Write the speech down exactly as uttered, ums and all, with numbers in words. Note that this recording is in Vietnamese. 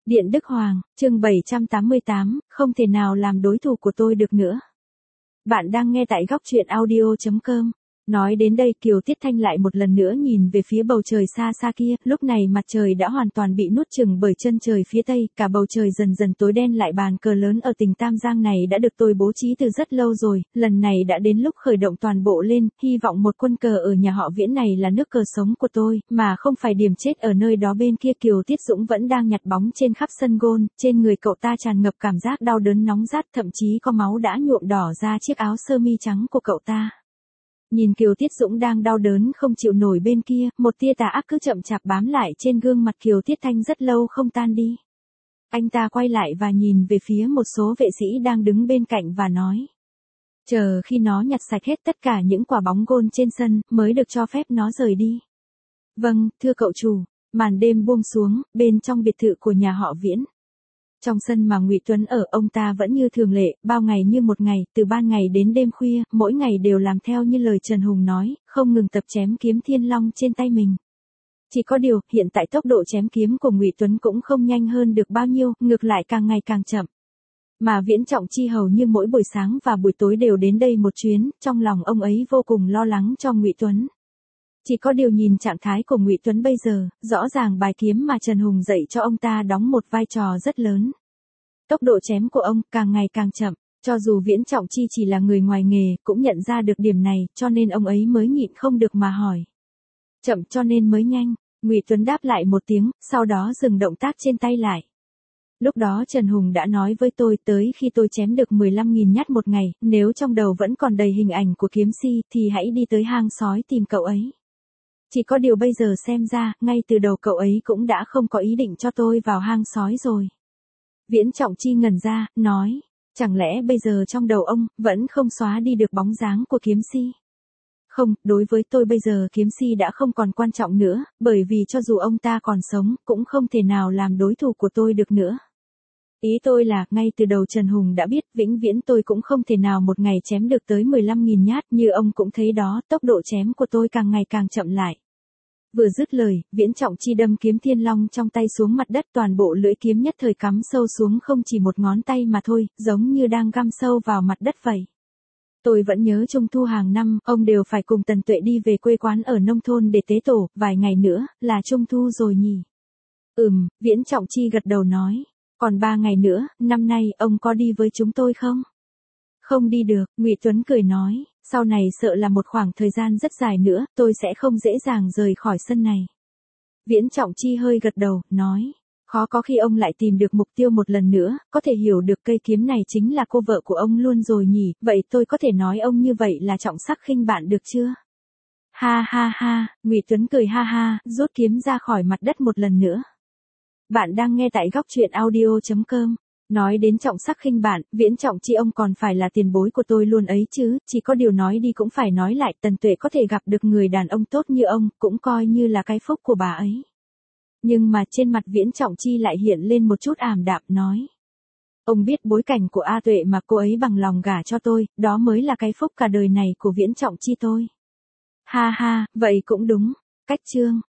Điện Đức Hoàng, chương bảy trăm tám mươi tám, không thể nào làm đối thủ của tôi được nữa. Bạn đang nghe tại góc truyện audio chấm com. Nói đến đây Kiều Tiết Thanh lại một lần nữa nhìn về phía bầu trời xa xa kia, lúc này mặt trời đã hoàn toàn bị nuốt chửng bởi chân trời phía tây, cả bầu trời dần dần tối đen lại. Bàn cờ lớn ở tỉnh Tam Giang này đã được tôi bố trí từ rất lâu rồi, lần này đã đến lúc khởi động toàn bộ lên, hy vọng một quân cờ ở nhà họ Viễn này là nước cờ sống của tôi, mà không phải điểm chết ở nơi đó. Bên kia Kiều Tiết Dũng vẫn đang nhặt bóng trên khắp sân gôn, trên người cậu ta tràn ngập cảm giác đau đớn nóng rát, thậm chí có máu đã nhuộm đỏ ra chiếc áo sơ mi trắng của cậu ta. Nhìn Kiều Tiết Dũng đang đau đớn không chịu nổi bên kia, một tia tà ác cứ chậm chạp bám lại trên gương mặt Kiều Tiết Thanh rất lâu không tan đi. Anh ta quay lại và nhìn về phía một số vệ sĩ đang đứng bên cạnh và nói: chờ khi nó nhặt sạch hết tất cả những quả bóng gôn trên sân, mới được cho phép nó rời đi. Vâng, thưa cậu chủ. Màn đêm buông xuống, bên trong biệt thự của nhà họ Viễn. Trong sân mà Ngụy Tuấn ở, ông ta vẫn như thường lệ, bao ngày như một ngày, từ ban ngày đến đêm khuya, mỗi ngày đều làm theo như lời Trần Hùng nói, không ngừng tập chém kiếm thiên long trên tay mình. Chỉ có điều, hiện tại tốc độ chém kiếm của Ngụy Tuấn cũng không nhanh hơn được bao nhiêu, ngược lại càng ngày càng chậm. Mà Viễn Trọng Chi hầu như mỗi buổi sáng và buổi tối đều đến đây một chuyến, trong lòng ông ấy vô cùng lo lắng cho Ngụy Tuấn. Chỉ có điều nhìn trạng thái của Ngụy Tuấn bây giờ, rõ ràng bài kiếm mà Trần Hùng dạy cho ông ta đóng một vai trò rất lớn. Tốc độ chém của ông càng ngày càng chậm, cho dù Viễn Trọng Chi chỉ là người ngoài nghề, cũng nhận ra được điểm này, cho nên ông ấy mới nhịn không được mà hỏi. Chậm cho nên mới nhanh. Ngụy Tuấn đáp lại một tiếng, sau đó dừng động tác trên tay lại. Lúc đó Trần Hùng đã nói với tôi, tới khi tôi chém được mười lăm nghìn nhát một ngày, nếu trong đầu vẫn còn đầy hình ảnh của kiếm si, thì hãy đi tới hang sói tìm cậu ấy. Chỉ có điều bây giờ xem ra, ngay từ đầu cậu ấy cũng đã không có ý định cho tôi vào hang sói rồi. Viễn Trọng Chi ngẩn ra, nói, chẳng lẽ bây giờ trong đầu ông, vẫn không xóa đi được bóng dáng của kiếm si? Không, đối với tôi bây giờ kiếm si đã không còn quan trọng nữa, bởi vì cho dù ông ta còn sống, cũng không thể nào làm đối thủ của tôi được nữa. Ý tôi là, ngay từ đầu Trần Hùng đã biết, vĩnh viễn tôi cũng không thể nào một ngày chém được tới mười lăm nghìn nhát, như ông cũng thấy đó, tốc độ chém của tôi càng ngày càng chậm lại. Vừa dứt lời, Viễn Trọng Chi đâm kiếm thiên long trong tay xuống mặt đất, toàn bộ lưỡi kiếm nhất thời cắm sâu xuống không chỉ một ngón tay mà thôi, giống như đang găm sâu vào mặt đất vậy. Tôi vẫn nhớ Trung thu hàng năm, ông đều phải cùng Tần Tuệ đi về quê quán ở nông thôn để tế tổ, vài ngày nữa, là Trung thu rồi nhỉ? Ừm, Viễn Trọng Chi gật đầu nói. Còn ba ngày nữa, năm nay, ông có đi với chúng tôi không? Không đi được, Ngụy Tuấn cười nói, sau này sợ là một khoảng thời gian rất dài nữa, tôi sẽ không dễ dàng rời khỏi sân này. Viễn Trọng Chi hơi gật đầu, nói, khó có khi ông lại tìm được mục tiêu một lần nữa, có thể hiểu được cây kiếm này chính là cô vợ của ông luôn rồi nhỉ, vậy tôi có thể nói ông như vậy là trọng sắc khinh bạn được chưa? Ha ha ha, Ngụy Tuấn cười ha ha, rút kiếm ra khỏi mặt đất một lần nữa. Bạn đang nghe tại góc truyện audio chấm com. Nói đến trọng sắc khinh bạn, Viễn Trọng Chi ông còn phải là tiền bối của tôi luôn ấy chứ, chỉ có điều nói đi cũng phải nói lại, Tần Tuệ có thể gặp được người đàn ông tốt như ông, cũng coi như là cái phúc của bà ấy. Nhưng mà trên mặt Viễn Trọng Chi lại hiện lên một chút ảm đạm, nói. Ông biết bối cảnh của A Tuệ mà cô ấy bằng lòng gả cho tôi, đó mới là cái phúc cả đời này của Viễn Trọng Chi tôi. Ha ha, vậy cũng đúng. Cách chương.